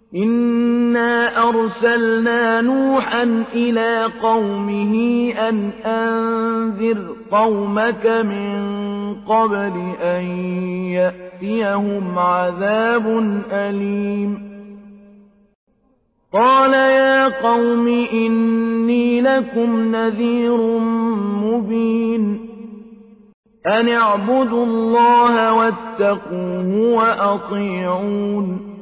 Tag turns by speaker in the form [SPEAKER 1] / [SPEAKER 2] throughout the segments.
[SPEAKER 1] إنا أرسلنا نوحا إلى قومه أن أنذر قومك من قبل أن يأتيهم عذاب أليم قال يا قوم إني لكم نذير مبين أن اعبدوا الله واتقوه وأطيعون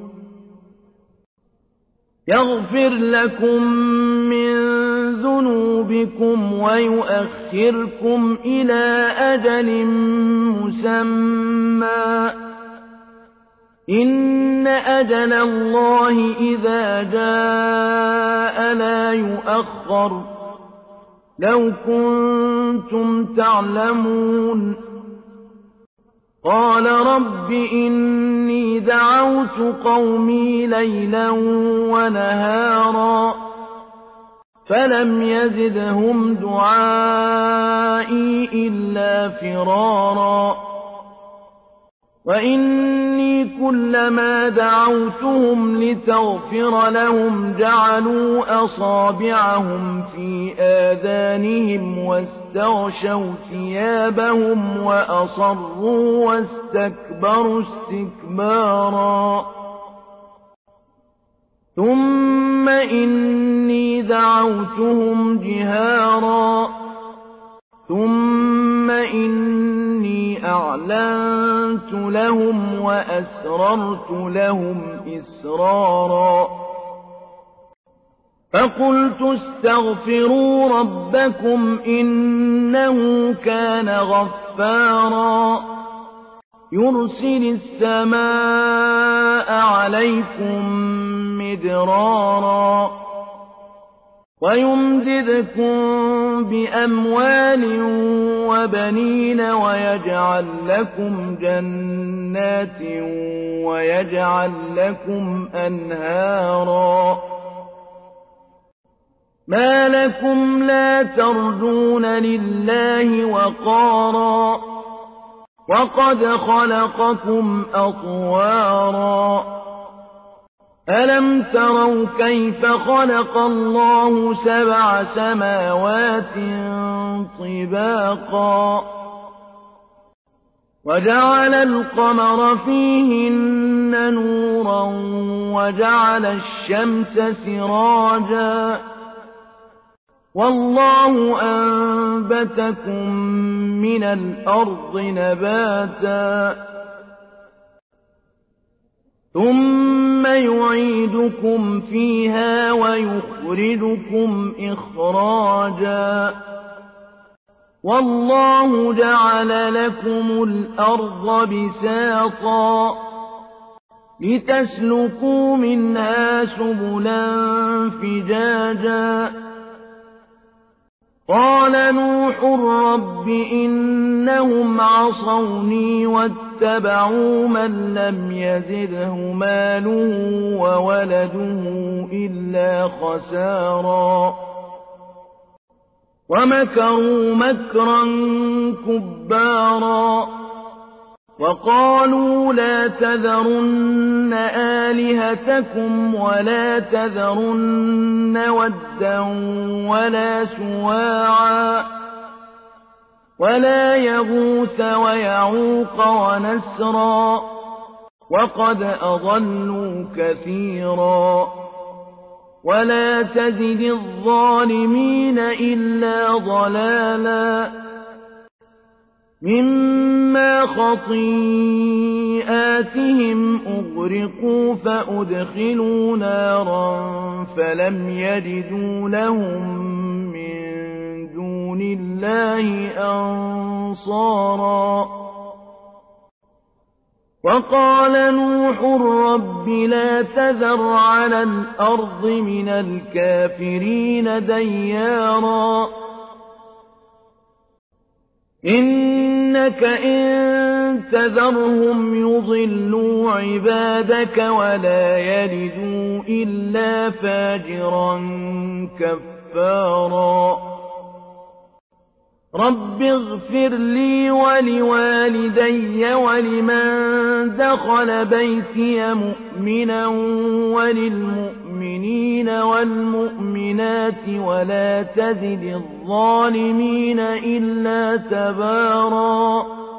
[SPEAKER 1] يغفر لكم من ذنوبكم ويؤخركم إلى أجل مسمى إن أجل الله إذا جاء لا يؤخر لو كنتم تعلمون قال رب إني دعوت قومي ليلا ونهارا فلم يزدهم دعائي إلا فرارا وإني كلما دعوتهم لتغفر لهم جعلوا أصابعهم في آذانهم واستغشوا ثيابهم وأصروا واستكبروا استكبارا ثم إني دعوتهم جهارا ثم إني أعلنت لهم وأسررت لهم إسرارا فقلت استغفروا ربكم إنه كان غفارا يرسل السماء عليكم مدرارا ويمددكم بأموال وبنين ويجعل لكم جنات ويجعل لكم أنهارا ما لكم لا ترجون لله وقارا وقد خلقكم أطوارا ألم تروا كيف خلق الله 7 سماوات طباقا وجعل القمر فيهن نورا وجعل الشمس سراجا والله أنبتكم من الأرض نباتا ثم يعيدكم فيها ويخرجكم إخراجا والله جعل لكم الأرض بساطا لتسلكوا منها سبلا فجاجا قال نوح رب إنهم عصوني واتبعوا من لم يزده ماله وولده إلا خسارا ومكروا مكرا كبارا وقالوا لا تذرن آلهتكم ولا تذرن ودا ولا سواعا ولا يغوث ويعوق ونسرا وقد أضلوا كثيرا ولا تزد الظالمين إلا ضلالا مما خطيئاتهم أغرقوا فأدخلوا نارا فلم يجدوا لهم من دون الله أنصارا وقال نوح رب لا تذر على الأرض من الكافرين ديارا إنك إن تذرهم يضلوا عبادك ولا يلدوا إلا فاجرا كفارا رب اغفر لي ولوالدي ولمن دخل بيتي مؤمنا وللمؤمنين والمؤمنات ولا تزد الظالمين إلا تباراً